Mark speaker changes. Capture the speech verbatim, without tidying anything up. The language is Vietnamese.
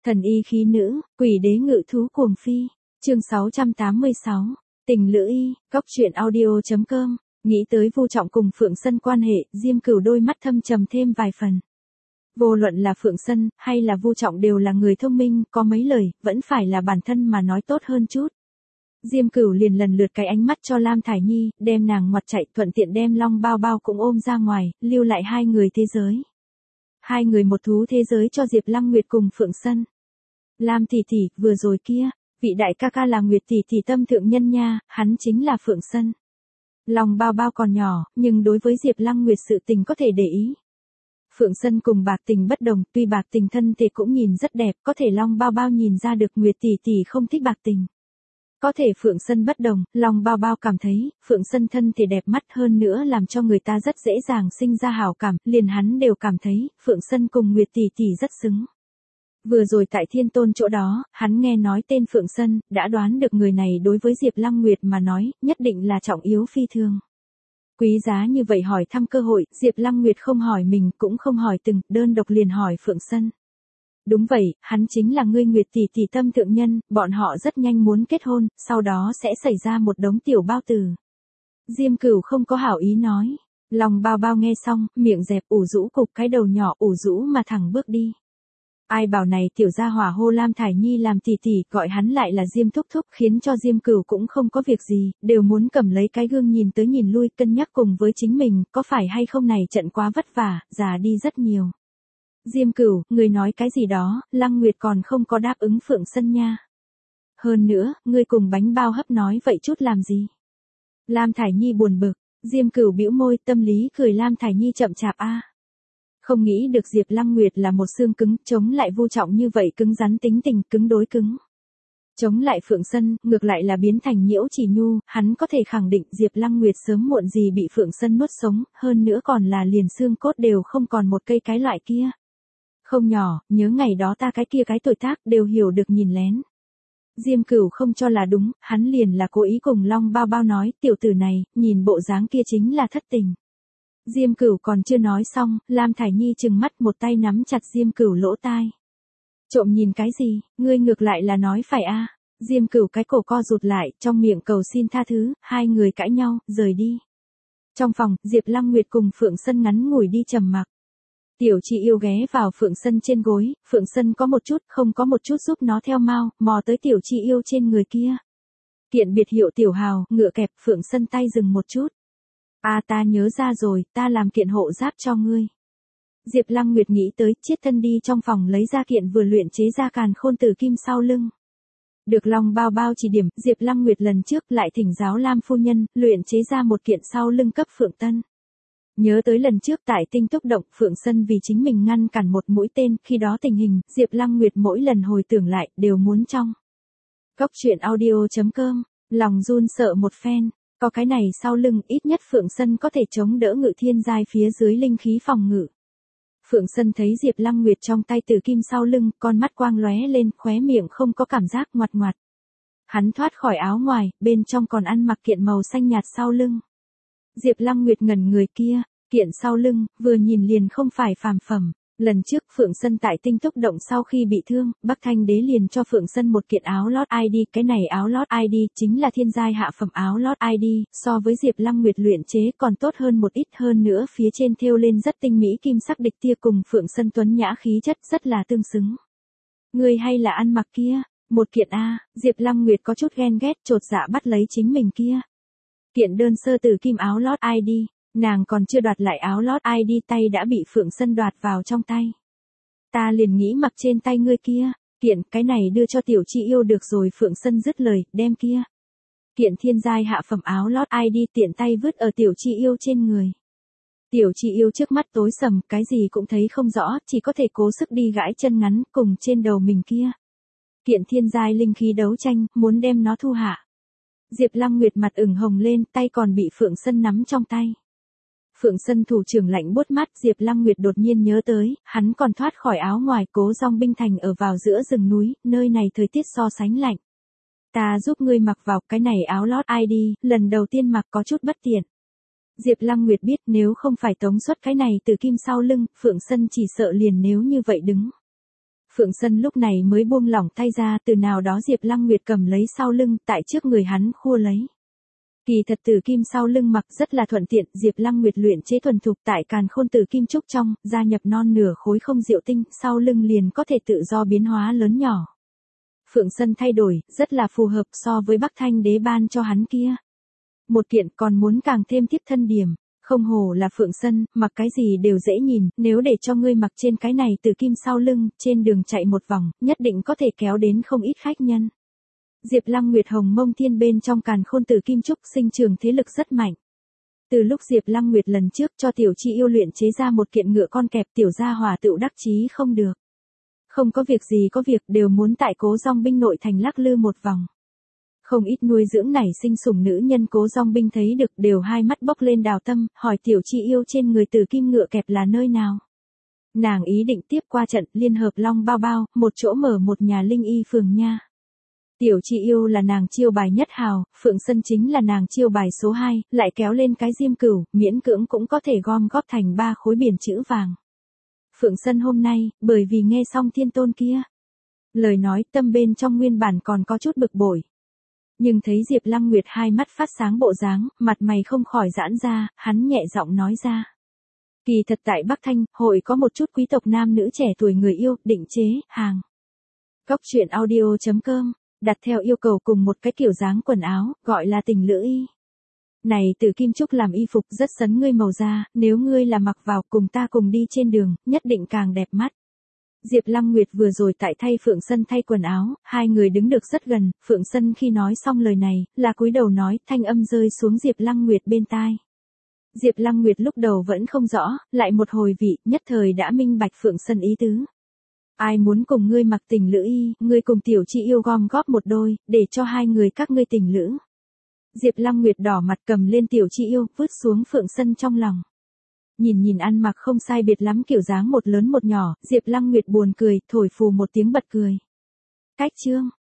Speaker 1: Thần y khí nữ, quỷ đế ngự thú cuồng phi. Chương sáu trăm tám mươi sáu. Tình lữ y, góc truyện audio.com. Nghĩ tới Vu Trọng cùng Phượng Sân quan hệ, Diêm Cửu đôi mắt thâm trầm thêm vài phần. Vô luận là Phượng Sân hay là Vu Trọng đều là người thông minh, có mấy lời vẫn phải là bản thân mà nói tốt hơn chút. Diêm Cửu liền lần lượt cái ánh mắt cho Lam Thải Nhi, đem nàng ngoặt chạy, thuận tiện đem Long Bao Bao cũng ôm ra ngoài, lưu lại hai người thế giới. Hai người một thú thế giới cho Diệp Lăng Nguyệt cùng Phượng Sân. Lam tỷ tỷ, vừa rồi kia, vị đại ca ca là Nguyệt tỷ tỷ tâm thượng nhân nha, hắn chính là Phượng Sân. Long Bao Bao còn nhỏ, nhưng đối với Diệp Lăng Nguyệt sự tình có thể để ý. Phượng Sân cùng Bạc Tình bất đồng, tuy Bạc Tình thân thể cũng nhìn rất đẹp, có thể Long Bao Bao nhìn ra được Nguyệt tỷ tỷ không thích Bạc Tình. Có thể Phượng Sân bất đồng, Long Bao Bao cảm thấy, Phượng Sân thân thể đẹp mắt hơn nữa làm cho người ta rất dễ dàng sinh ra hảo cảm, liền hắn đều cảm thấy, Phượng Sân cùng Nguyệt tỷ tỷ rất xứng. Vừa rồi tại Thiên Tôn chỗ đó, hắn nghe nói tên Phượng Sân, đã đoán được người này đối với Diệp Lăng Nguyệt mà nói, nhất định là trọng yếu phi thường. Quý giá như vậy hỏi thăm cơ hội, Diệp Lăng Nguyệt không hỏi mình, cũng không hỏi từng, đơn độc liền hỏi Phượng Sân. Đúng vậy, hắn chính là ngươi Nguyệt tỷ tỷ tâm thượng nhân, bọn họ rất nhanh muốn kết hôn, sau đó sẽ xảy ra một đống tiểu bao tử. Diêm Cửu không có hảo ý nói. Long Bao Bao nghe xong, miệng dẹp ủ rũ cục cái đầu nhỏ ủ rũ mà thẳng bước đi. Ai bảo này tiểu gia hỏa hô Lam Thải Nhi làm tỷ tỷ, gọi hắn lại là Diêm thúc thúc, khiến cho Diêm Cửu cũng không có việc gì, đều muốn cầm lấy cái gương nhìn tới nhìn lui, cân nhắc cùng với chính mình, có phải hay không này trận quá vất vả, già đi rất nhiều. Diêm Cửu, người nói cái gì đó, Lăng Nguyệt còn không có đáp ứng Phượng Sân nha. Hơn nữa, ngươi cùng bánh bao hấp nói vậy chút làm gì? Lam Thải Nhi buồn bực, Diêm Cửu bĩu môi, tâm lý cười Lam Thải Nhi chậm chạp a. Không nghĩ được Diệp Lăng Nguyệt là một xương cứng, chống lại Vu Trọng như vậy cứng rắn tính tình, cứng đối cứng. Chống lại Phượng Sân, ngược lại là biến thành nhiễu chỉ nhu, hắn có thể khẳng định Diệp Lăng Nguyệt sớm muộn gì bị Phượng Sân nuốt sống, hơn nữa còn là liền xương cốt đều không còn một cây cái loại kia. Không nhỏ, nhớ ngày đó ta cái kia cái tuổi tác đều hiểu được nhìn lén. Diêm Cửu không cho là đúng, hắn liền là cố ý cùng Long Bao Bao nói, tiểu tử này, nhìn bộ dáng kia chính là thất tình. Diêm Cửu còn chưa nói xong, Lam Thải Nhi trừng mắt một tay nắm chặt Diêm Cửu lỗ tai. Trộm nhìn cái gì, ngươi ngược lại là nói phải a. Diêm Cửu cái cổ co rụt lại, trong miệng cầu xin tha thứ, hai người cãi nhau, rời đi. Trong phòng, Diệp Lăng Nguyệt cùng Phượng Sân ngắn ngủi đi trầm mặc. Tiểu Chị Yêu ghé vào Phượng Sân trên gối, Phượng Sân có một chút, không có một chút giúp nó theo mau, mò tới Tiểu Chị Yêu trên người kia. Kiện biệt hiệu Tiểu Hào, ngựa kẹp, Phượng Sân tay dừng một chút. À ta nhớ ra rồi, ta làm kiện hộ giáp cho ngươi. Diệp Lăng Nguyệt nghĩ tới, chiết thân đi trong phòng lấy ra kiện vừa luyện chế ra càn khôn tử kim sau lưng. Được Long Bao Bao chỉ điểm, Diệp Lăng Nguyệt lần trước lại thỉnh giáo Lam phu nhân, luyện chế ra một kiện sau lưng cấp Phượng Tân. Nhớ tới lần trước tại Tinh Túc Động, Phượng Sân vì chính mình ngăn cản một mũi tên, khi đó tình hình, Diệp Lăng Nguyệt mỗi lần hồi tưởng lại, đều muốn trong. Góc truyện audio.com, lòng run sợ một phen. Có cái này sau lưng, ít nhất Phượng Sân có thể chống đỡ ngự thiên giai phía dưới linh khí phòng ngự. Phượng Sân thấy Diệp Lăng Nguyệt trong tay tử kim sau lưng, con mắt quang lóe lên, khóe miệng không có cảm giác ngoặt ngoặt. Hắn thoát khỏi áo ngoài, bên trong còn ăn mặc kiện màu xanh nhạt sau lưng. Diệp Lăng Nguyệt ngẩn người kia, kiện sau lưng, vừa nhìn liền không phải phàm phẩm. Lần trước Phượng Sân tại Tinh Túc Động sau khi bị thương, Bắc Thanh Đế liền cho Phượng Sân một kiện áo lót i đê, cái này áo lót i đê chính là thiên giai hạ phẩm áo lót i đê, so với Diệp Lăng Nguyệt luyện chế còn tốt hơn một ít, hơn nữa phía trên thêu lên rất tinh mỹ kim sắc địch tia cùng Phượng Sân tuấn nhã khí chất rất là tương xứng. Người hay là ăn mặc kia, một kiện a, Diệp Lăng Nguyệt có chút ghen ghét, chột dạ bắt lấy chính mình kia. Kiện đơn sơ tử kim áo lót i đê. Nàng còn chưa đoạt lại áo lót i đê tay đã bị Phượng Sân đoạt vào trong tay. Ta liền nghĩ mặc trên tay ngươi kia, kiện cái này đưa cho Tiểu Chị Yêu được rồi. Phượng Sân dứt lời, đem kia. Kiện thiên giai hạ phẩm áo lót i đê tiện tay vứt ở Tiểu Chị Yêu trên người. Tiểu Chị Yêu trước mắt tối sầm, cái gì cũng thấy không rõ, chỉ có thể cố sức đi gãi chân ngắn cùng trên đầu mình kia. Kiện thiên giai linh khí đấu tranh, muốn đem nó thu hạ. Diệp Lăng Nguyệt mặt ửng hồng lên, tay còn bị Phượng Sân nắm trong tay. Phượng Sân thủ trưởng lạnh buốt mắt, Diệp Lăng Nguyệt đột nhiên nhớ tới, hắn còn thoát khỏi áo ngoài Cố Dong binh thành ở vào giữa rừng núi, nơi này thời tiết so sánh lạnh. Ta giúp ngươi mặc vào, cái này áo lót i đê, lần đầu tiên mặc có chút bất tiện. Diệp Lăng Nguyệt biết nếu không phải tống xuất cái này từ kim sau lưng, Phượng Sân chỉ sợ liền nếu như vậy đứng. Phượng Sân lúc này mới buông lỏng tay ra, từ nào đó Diệp Lăng Nguyệt cầm lấy sau lưng, tại trước người hắn khua lấy. Kỳ thật tử kim sau lưng mặc rất là thuận tiện, Diệp Lăng Nguyệt luyện chế thuần thục tại càn khôn tử kim trúc trong, gia nhập non nửa khối không diệu tinh, sau lưng liền có thể tự do biến hóa lớn nhỏ. Phượng Sân thay đổi, rất là phù hợp so với Bắc Thanh đế ban cho hắn kia. Một kiện còn muốn càng thêm tiếp thân điểm, không hổ là Phượng Sân, mặc cái gì đều dễ nhìn, nếu để cho ngươi mặc trên cái này tử kim sau lưng, trên đường chạy một vòng, nhất định có thể kéo đến không ít khách nhân. Diệp Lăng Nguyệt Hồng Mông Thiên bên trong càn khôn tử kim trúc sinh trường thế lực rất mạnh. Từ lúc Diệp Lăng Nguyệt lần trước cho Tiểu Chi Yêu luyện chế ra một kiện ngựa con kẹp, Tiểu gia hỏa tựu đắc chí không được. Không có việc gì có việc đều muốn tại Cố Dong Binh nội thành lắc lư một vòng. Không ít nuôi dưỡng nảy sinh sủng nữ nhân Cố Dong Binh thấy được đều hai mắt bốc lên đào tâm, hỏi Tiểu Chi Yêu trên người tử kim ngựa kẹp là nơi nào. Nàng ý định tiếp qua trận Liên Hợp Long Bao Bao, một chỗ mở một nhà linh y phường nha. Tiểu Chi Yêu là nàng chiêu bài nhất hào, Phượng Sân chính là nàng chiêu bài số hai, lại kéo lên cái diêm cửu, miễn cưỡng cũng có thể gom góp thành ba khối biển chữ vàng. Phượng Sân hôm nay, bởi vì nghe xong Thiên Tôn kia lời nói, tâm bên trong nguyên bản còn có chút bực bội. Nhưng thấy Diệp Lăng Nguyệt hai mắt phát sáng bộ dáng, mặt mày không khỏi giãn ra, hắn nhẹ giọng nói ra. Kỳ thật tại Bắc Thanh, hội có một chút quý tộc nam nữ trẻ tuổi người yêu, định chế, hàng. Góc truyện audio chấm com, đặt theo yêu cầu cùng một cái kiểu dáng quần áo, gọi là tình lữ y. Này từ kim trúc làm y phục rất sấn ngươi màu da, nếu ngươi là mặc vào cùng ta cùng đi trên đường, nhất định càng đẹp mắt. Diệp Lăng Nguyệt vừa rồi tại thay Phượng Sân thay quần áo, hai người đứng được rất gần, Phượng Sân khi nói xong lời này, là cúi đầu nói, thanh âm rơi xuống Diệp Lăng Nguyệt bên tai. Diệp Lăng Nguyệt lúc đầu vẫn không rõ, lại một hồi vị, nhất thời đã minh bạch Phượng Sân ý tứ. Ai muốn cùng ngươi mặc tình lữ y, ngươi cùng Tiểu Chi Yêu gom góp một đôi, để cho hai người các ngươi tình lữ. Diệp Lăng Nguyệt đỏ mặt cầm lên Tiểu Chi Yêu, vứt xuống Phượng Sân trong lòng. Nhìn nhìn ăn mặc không sai biệt lắm kiểu dáng một lớn một nhỏ, Diệp Lăng Nguyệt buồn cười, thổi phù một tiếng bật cười. Cách chương